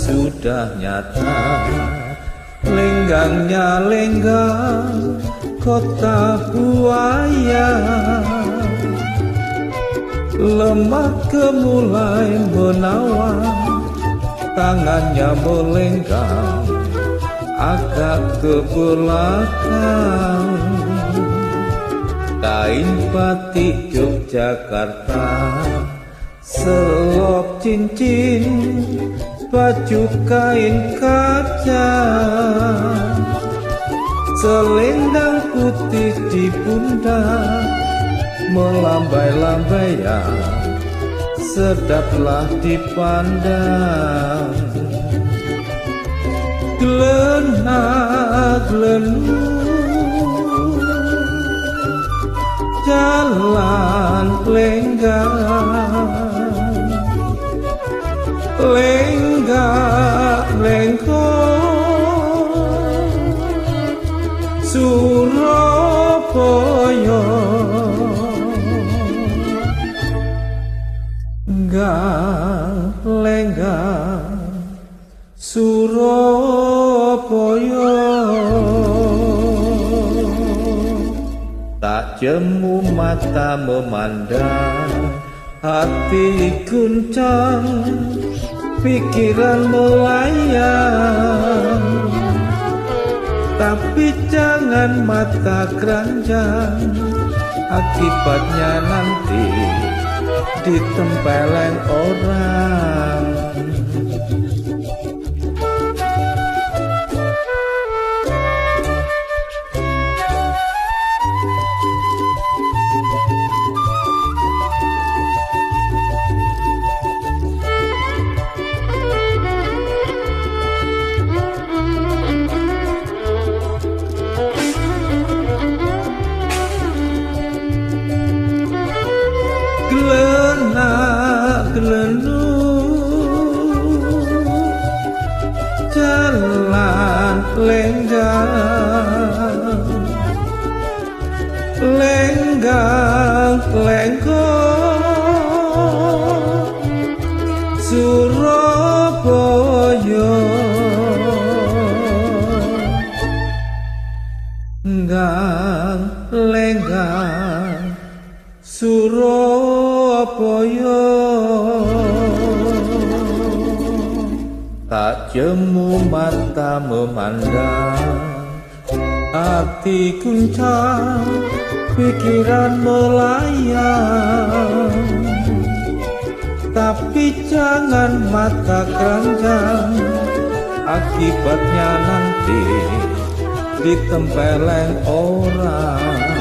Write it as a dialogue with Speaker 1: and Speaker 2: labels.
Speaker 1: sudah nyata. Lenggangnya lenggang kota buaya, lemah kemulai menawan, tangannya melenggang agak ke belakang. Kain batik Yogyakarta, selop cincin, baju kain kaca, selendang putih di pundak, melambai-lambaian, sedaplah dipandang. Gelena-gelenu jalan lenggang, lenggak-lenggok Surabaya, lenggak Surabaya. Tak jemu mata memandang, hati guncang, pikiran melayang. Tapi jangan mata keranjang, akibatnya nanti ditempeleng orang. Gelena-gelenu jalan lenggang, lenggak-lenggok Surabaya, lenggang Surabaya. Tak jemu mata memandang, hati guncang, pikiran melayang. Tapi jangan mata keranjang, akibatnya nanti ditempeleng orang.